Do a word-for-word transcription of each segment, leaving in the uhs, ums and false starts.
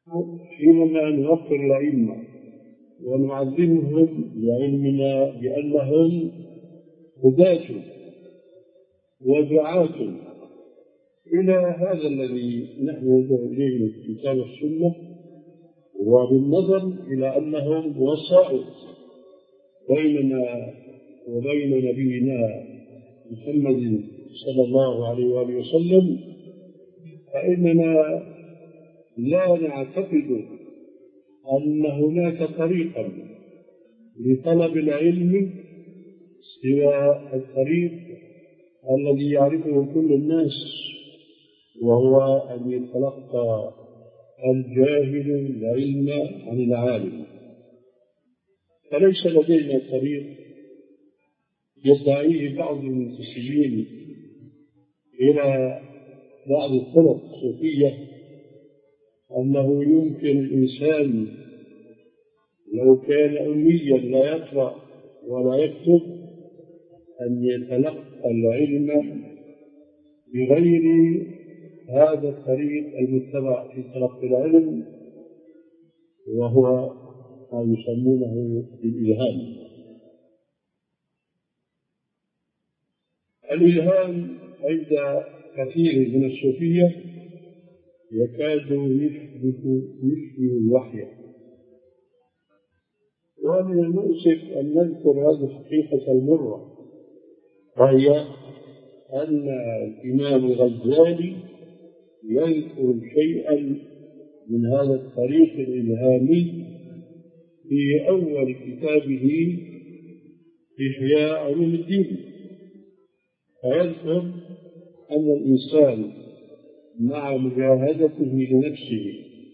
حينما نوفر الأئمة ونعلمهم لعلمنا بأنهم هداة ودعاة إلى هذا الذي نحن ندعو إليه من الكتاب والسنة، وبالنظر إلى أنهم وسائط بيننا وبين نبينا محمد صلى الله عليه وآله وسلم، فإننا لا نعتقد أن هناك طريقا لطلب العلم سوى الطريق الذي يعرفه كل الناس، وهو أن يتلقى الجاهل العلم عن العالم. فليس لدينا طريق يدعيه بعض المنتسبين إلى بعض الطرق الصوفية أنه يمكن الإنسان لو كان أميا لا يقرأ ولا يكتب أن يتلقى العلم بغير هذا الطريق المتبع في تلقي العلم، وهو ما يسمونه بالإلهام. الإلهام عند كثير من الصوفية يكاد يشبه الوحي، ومن المؤسف أن نذكر هذه الحقيقة المرة، وهي أن الإمام الغزالي يذكر شيئا من هذا الطريق الإلهامي في أول كتابه إحياء علوم الدين، فيذكر أن الإنسان مع مجاهدته لنفسه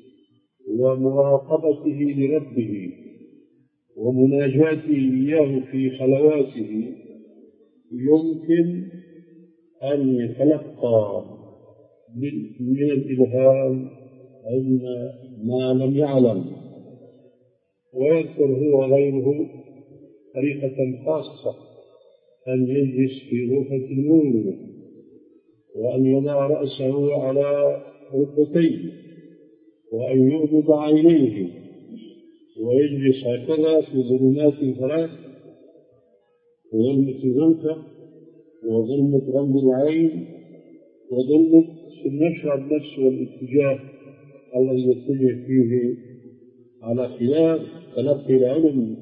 ومراقبته لربه ومناجاته إياه في خلواته يمكن أن يتلقى من الإلهام علم ما لم يعلم. ويذكر هو وغيره طريقة خاصة أن يجلس في غرفة النور وأن يضع رأسه على ركبتيه وأن يغمض عينيه ويجلس هكذا في ظلمات ثلاث: ظلمة الغرفة وظلمة غمض العين وظلمة النشر النفس والاتجاه الذي يتجه فيه على خلاف تلقي العلم،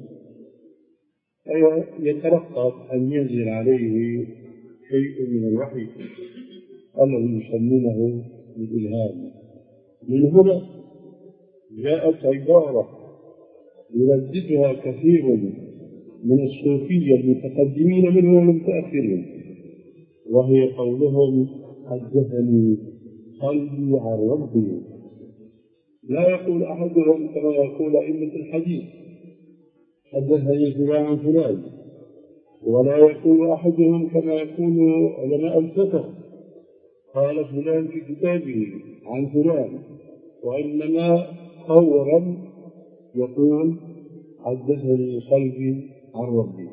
يترقب أن ينزل عليه شيء من الوحي الذي يسمونه بالإلهام. من هنا جاءت عبارة يرددها كثير من الصوفية المتقدمين منهم والمتأخرين، وهي قولهم: حدثني قلبي عن ربي. لا يقول أحدهم كما يقول أئمة الحديث: حدثني فلان عن فلان، ولا يقول أحدهم كما يقول علماء الفقه: قال فلان في كتابه عن فلان، وإنما فورا يقول: حدثني قلبي عن ربي.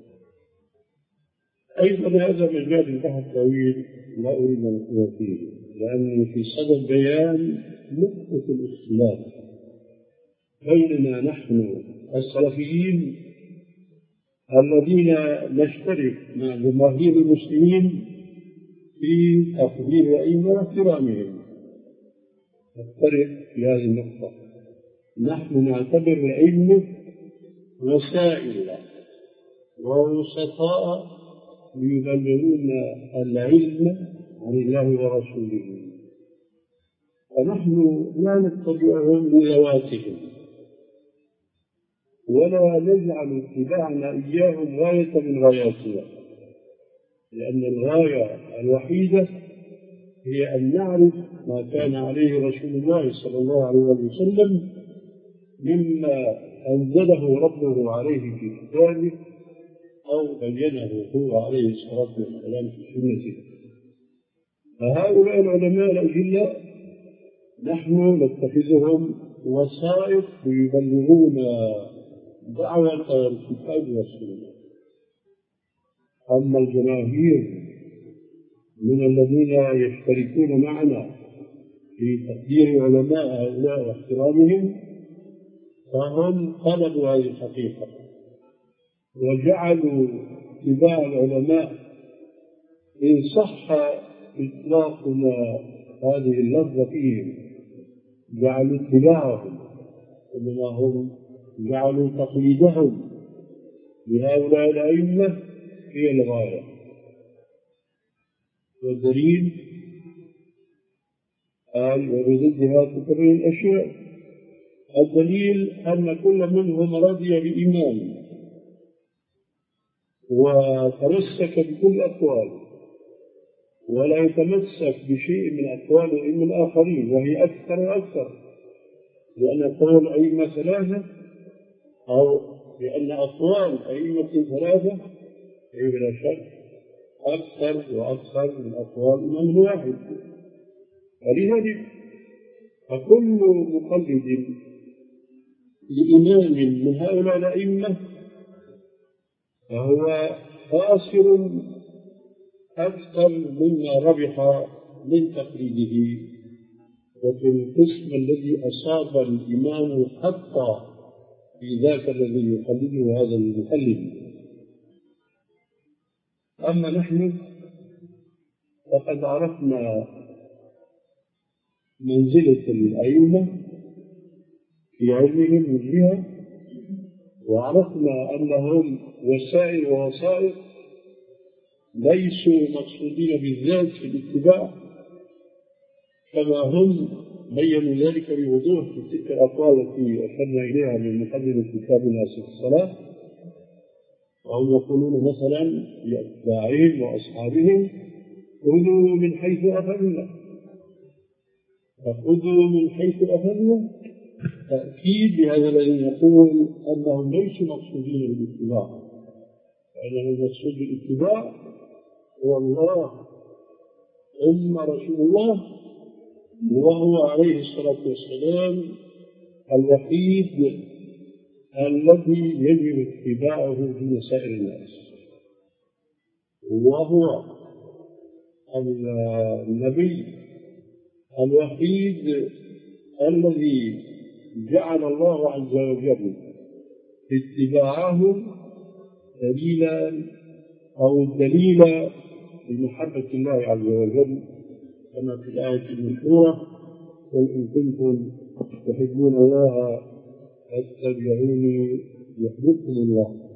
أيضا هذا مجال البحث طويل لا أريد أن أقول فيه، لأنه في صدد بيان نقطة الاختلاف بيننا نحن السلفيين الذين نشترك مع جماهير المسلمين في تقدير الأئمة واحترامهم. نختلف في هذه النقطة. نحن نعتبر الأئمة وسائل ووسطاء ليبلغون العلم عن الله ورسوله، فنحن لا نتبعهم بذواتهم ولا نجعل اتباعنا إياهم غاية من غاياتنا، لأن الغاية الوحيدة هي أن نعرف ما كان عليه رسول الله صلى الله عليه وسلم مما أنزله ربه عليه في كتابه أو بينه هو عليه الصلاة والسلام في سنته. فهؤلاء العلماء الأجلاء نحن نتخذهم وسائط ليبلغون دعوة الكتاب والسنة. أما الجماهير من الذين يشتركون معنا في تقدير علماء هؤلاء واحترامهم، فهم طلبوا هذه الحقيقة وجعلوا اتباع العلماء، إن صح إطلاقنا هذه اللفظة فيهم، جعلوا اتباعهم، إنما هم جعلوا تقليدهم لهؤلاء الأئمة هي الغاية. والدليل قال وبضدها تكرر الأشياء. الدليل أن كل منهم رضي بإيمان وتمسك بكل أقواله، ولا يتمسك بشيء من أقوال الأئمة الآخرين، وهي أكثر وأكثر، لأن أقوال الأئمة ثلاثة، أو لأن أقوال أئمة ثلاثة هي بلا شك أكثر وأكثر من أقوال إمام واحد. ولذلك فكل مقلد لإمام من هؤلاء الأئمة فهو خاسر أكثر مما ربح من تقليده. وفي القسم الذي أصاب الإمام حقا في ذاك الذي يقلده هذا المقلد. أما نحن فقد عرفنا منزلة الأئمة في علمهم من جهة، وعرفنا أنهم وسائل ووسائط ليسوا مقصودين بالذات في الاتباع، كما هم بيّنوا ذلك بوضوح في تلك الأقوال التي أشرنا إليها من مقدمة كتاب ناصر الصلاة. وهم يقولون مثلا لأتباعهم وأصحابهم خذوا من حيث أخذنا، فخذوا من حيث أخذنا تأكيد لهذا الذي يقول أنهم ليسوا مقصودين بالاتباع، فإنما المقصود بالاتباع هو الله ثم رسول الله، وهو عليه الصلاة والسلام الوحيد الذي يجب اتباعه دون سائر الناس، وهو النبي الوحيد الذي جعل الله عز وجل اتباعه دليلا أو دليلا لمحبة الله عز وجل، كما في الآية المشهورة قل إن كنتم تحبون الله فاتبعوني يحببكم الله.